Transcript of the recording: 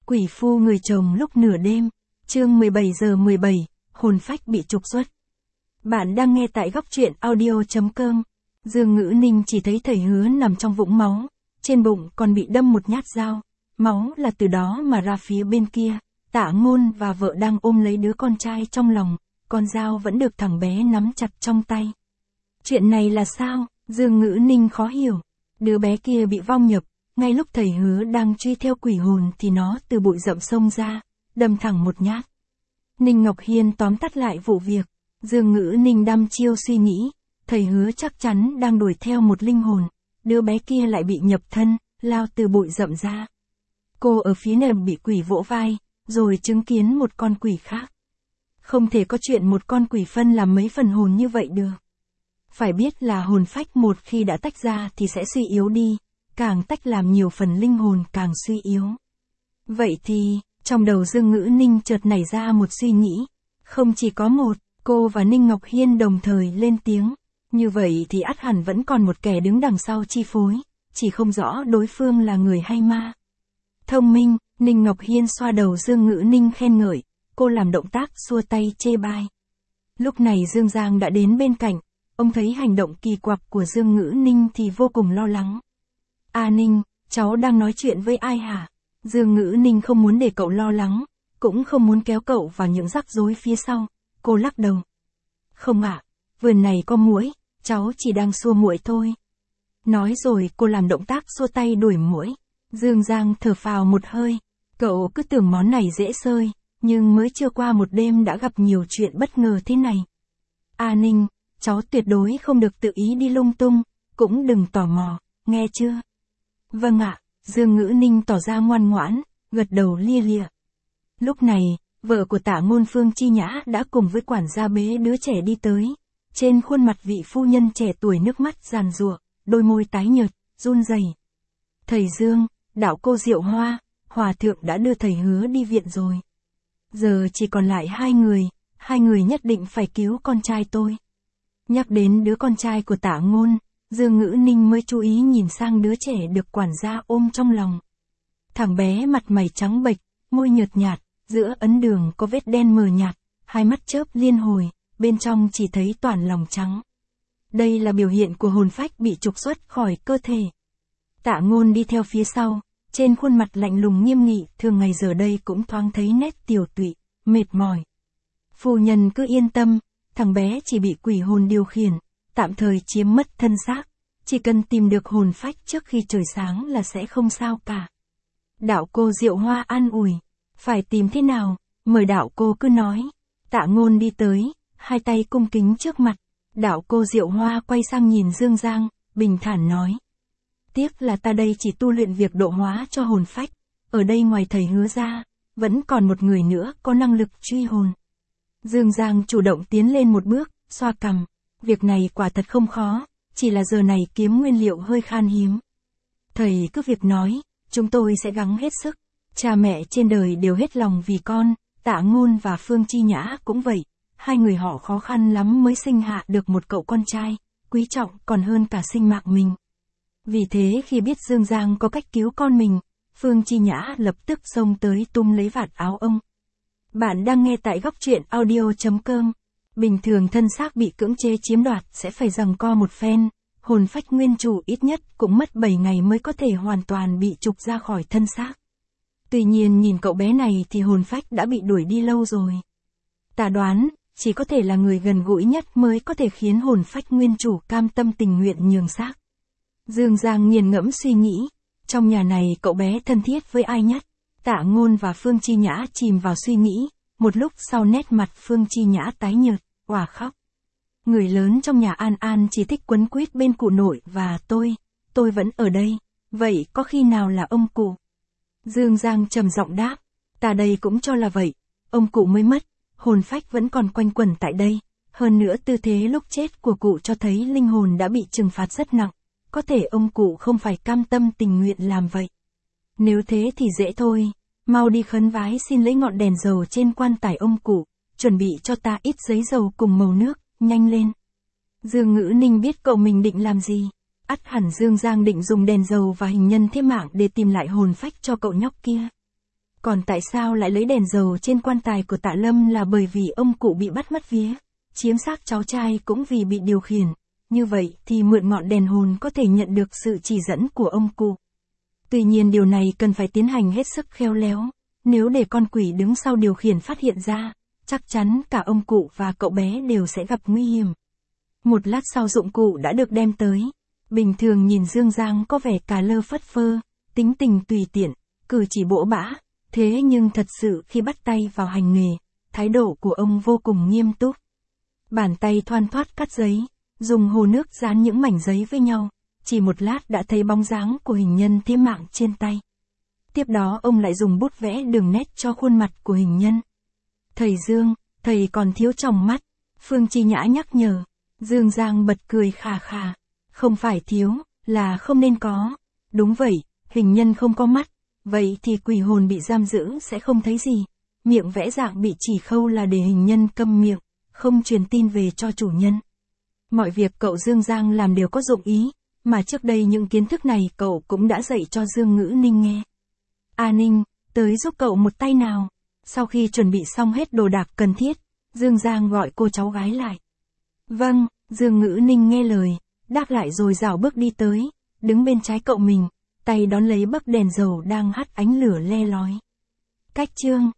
Quỷ phu người chồng lúc nửa đêm, chương 17 giờ 17, hồn phách bị trục xuất. Bạn đang nghe tại góc truyện audio.com. Dương Ngữ Ninh chỉ thấy thầy Hứa nằm trong vũng máu, trên bụng còn bị đâm một nhát dao, máu là từ đó mà ra phía bên kia. Tạ Ngôn và vợ đang ôm lấy đứa con trai trong lòng, con dao vẫn được thằng bé nắm chặt trong tay. Chuyện này là sao? Dương Ngữ Ninh khó hiểu. Đứa bé kia bị vong nhập, ngay lúc thầy Hứa đang truy theo quỷ hồn thì nó từ bụi rậm xông ra, đâm thẳng một nhát. Ninh Ngọc Hiên tóm tắt lại vụ việc. Dương Ngữ Ninh đăm chiêu suy nghĩ, thầy Hứa chắc chắn đang đuổi theo một linh hồn, đứa bé kia lại bị nhập thân, lao từ bụi rậm ra. Cô ở phía nệm bị quỷ vỗ vai, rồi chứng kiến một con quỷ khác. Không thể có chuyện một con quỷ phân làm mấy phần hồn như vậy được. Phải biết là hồn phách một khi đã tách ra thì sẽ suy yếu đi, càng tách làm nhiều phần linh hồn càng suy yếu. Vậy thì, trong đầu Dương Ngữ Ninh chợt nảy ra một suy nghĩ. Không chỉ có một, cô và Ninh Ngọc Hiên đồng thời lên tiếng. Như vậy thì ắt hẳn vẫn còn một kẻ đứng đằng sau chi phối, chỉ không rõ đối phương là người hay ma. Thông minh, Ninh Ngọc Hiên xoa đầu Dương Ngữ Ninh khen ngợi, cô làm động tác xua tay chê bai. Lúc này Dương Giang đã đến bên cạnh, ông thấy hành động kỳ quặc của Dương Ngữ Ninh thì vô cùng lo lắng. A Ninh, cháu đang nói chuyện với ai hả? Dương Ngữ Ninh không muốn để cậu lo lắng, cũng không muốn kéo cậu vào những rắc rối phía sau, cô lắc đầu. Không ạ, vườn này có muỗi, cháu chỉ đang xua muỗi thôi. Nói rồi cô làm động tác xua tay đuổi muỗi. Dương Giang thở phào một hơi, cậu cứ tưởng món này dễ xơi, nhưng mới chưa qua một đêm đã gặp nhiều chuyện bất ngờ thế này. A Ninh, cháu tuyệt đối không được tự ý đi lung tung, cũng đừng tò mò, nghe chưa? Vâng ạ, Dương Ngữ Ninh tỏ ra ngoan ngoãn, gật đầu lia lịa. Lúc này, vợ của Tạ Ngôn Phương Chi Nhã đã cùng với quản gia bế đứa trẻ đi tới. Trên khuôn mặt vị phu nhân trẻ tuổi nước mắt giàn giụa, đôi môi tái nhợt, run rẩy. Thầy Dương, đạo cô Diệu Hoa, hòa thượng đã đưa thầy Hứa đi viện rồi. Giờ chỉ còn lại hai người nhất định phải cứu con trai tôi. Nhắc đến đứa con trai của Tạ Ngôn, Dương Ngữ Ninh mới chú ý nhìn sang đứa trẻ được quản gia ôm trong lòng. Thằng bé mặt mày trắng bệch, môi nhợt nhạt, giữa ấn đường có vết đen mờ nhạt, hai mắt chớp liên hồi, bên trong chỉ thấy toàn lòng trắng. Đây là biểu hiện của hồn phách bị trục xuất khỏi cơ thể. Tạ Ngôn đi theo phía sau, trên khuôn mặt lạnh lùng nghiêm nghị, thường ngày giờ đây cũng thoáng thấy nét tiều tụy, mệt mỏi. Phu nhân cứ yên tâm, thằng bé chỉ bị quỷ hồn điều khiển, tạm thời chiếm mất thân xác, chỉ cần tìm được hồn phách trước khi trời sáng là sẽ không sao cả. Đạo cô Diệu Hoa an ủi, phải tìm thế nào, mời đạo cô cứ nói. Tạ Ngôn đi tới, hai tay cung kính trước mặt, đạo cô Diệu Hoa quay sang nhìn Dương Giang, bình thản nói. Tiếc là ta đây chỉ tu luyện việc độ hóa cho hồn phách, ở đây ngoài thầy Hứa ra, vẫn còn một người nữa có năng lực truy hồn. Dương Giang chủ động tiến lên một bước, xoa cằm, việc này quả thật không khó, chỉ là giờ này kiếm nguyên liệu hơi khan hiếm. Thầy cứ việc nói, chúng tôi sẽ gắng hết sức, cha mẹ trên đời đều hết lòng vì con, Tạ Ngôn và Phương Chi Nhã cũng vậy, hai người họ khó khăn lắm mới sinh hạ được một cậu con trai, quý trọng còn hơn cả sinh mạng mình. Vì thế khi biết Dương Giang có cách cứu con mình, Phương Chi Nhã lập tức xông tới túm lấy vạt áo ông. Bạn đang nghe tại góc truyện audio.com. Bình thường thân xác bị cưỡng chế chiếm đoạt sẽ phải giằng co một phen, hồn phách nguyên chủ ít nhất cũng mất 7 ngày mới có thể hoàn toàn bị trục ra khỏi thân xác. Tuy nhiên nhìn cậu bé này thì hồn phách đã bị đuổi đi lâu rồi. Ta đoán, chỉ có thể là người gần gũi nhất mới có thể khiến hồn phách nguyên chủ cam tâm tình nguyện nhường xác. Dương Giang nghiền ngẫm suy nghĩ, trong nhà này cậu bé thân thiết với ai nhất? Tạ Ngôn và Phương Chi Nhã chìm vào suy nghĩ, một lúc sau nét mặt Phương Chi Nhã tái nhợt, òa khóc. Người lớn trong nhà An An chỉ thích quấn quýt bên cụ nội và tôi vẫn ở đây, vậy có khi nào là ông cụ? Dương Giang trầm giọng đáp, ta đây cũng cho là vậy, ông cụ mới mất, hồn phách vẫn còn quanh quẩn tại đây, hơn nữa tư thế lúc chết của cụ cho thấy linh hồn đã bị trừng phạt rất nặng, có thể ông cụ không phải cam tâm tình nguyện làm vậy. Nếu thế thì dễ thôi, mau đi khấn vái xin lấy ngọn đèn dầu trên quan tài ông cụ, chuẩn bị cho ta ít giấy dầu cùng màu nước, nhanh lên. Dương Ngữ Ninh biết cậu mình định làm gì, ắt hẳn Dương Giang định dùng đèn dầu và hình nhân thế mạng để tìm lại hồn phách cho cậu nhóc kia. Còn tại sao lại lấy đèn dầu trên quan tài của Tạ Lâm là bởi vì ông cụ bị bắt mất vía, chiếm xác cháu trai cũng vì bị điều khiển. Như vậy thì mượn ngọn đèn hồn có thể nhận được sự chỉ dẫn của ông cụ. Tuy nhiên điều này cần phải tiến hành hết sức khéo léo. Nếu để con quỷ đứng sau điều khiển phát hiện ra, chắc chắn cả ông cụ và cậu bé đều sẽ gặp nguy hiểm. Một lát sau dụng cụ đã được đem tới. Bình thường nhìn Dương Giang có vẻ cà lơ phất phơ, tính tình tùy tiện, cử chỉ bỗ bã. Thế nhưng thật sự khi bắt tay vào hành nghề, thái độ của ông vô cùng nghiêm túc. Bàn tay thoăn thoắt cắt giấy, dùng hồ nước dán những mảnh giấy với nhau, chỉ một lát đã thấy bóng dáng của hình nhân thiếp mạng trên tay. Tiếp đó ông lại dùng bút vẽ đường nét cho khuôn mặt của hình nhân. Thầy Dương, thầy còn thiếu tròng mắt, Phương Chi Nhã nhắc nhở. Dương Giang bật cười khà khà. Không phải thiếu, là không nên có. Đúng vậy, hình nhân không có mắt, vậy thì quỷ hồn bị giam giữ sẽ không thấy gì. Miệng vẽ dạng bị chỉ khâu là để hình nhân câm miệng, không truyền tin về cho chủ nhân. Mọi việc cậu Dương Giang làm đều có dụng ý, mà trước đây những kiến thức này cậu cũng đã dạy cho Dương Ngữ Ninh nghe. A Ninh, tới giúp cậu một tay nào. Sau khi chuẩn bị xong hết đồ đạc cần thiết, Dương Giang gọi cô cháu gái lại. Vâng, Dương Ngữ Ninh nghe lời, đáp lại rồi rảo bước đi tới, đứng bên trái cậu mình, tay đón lấy bấc đèn dầu đang hắt ánh lửa le lói. Cách chương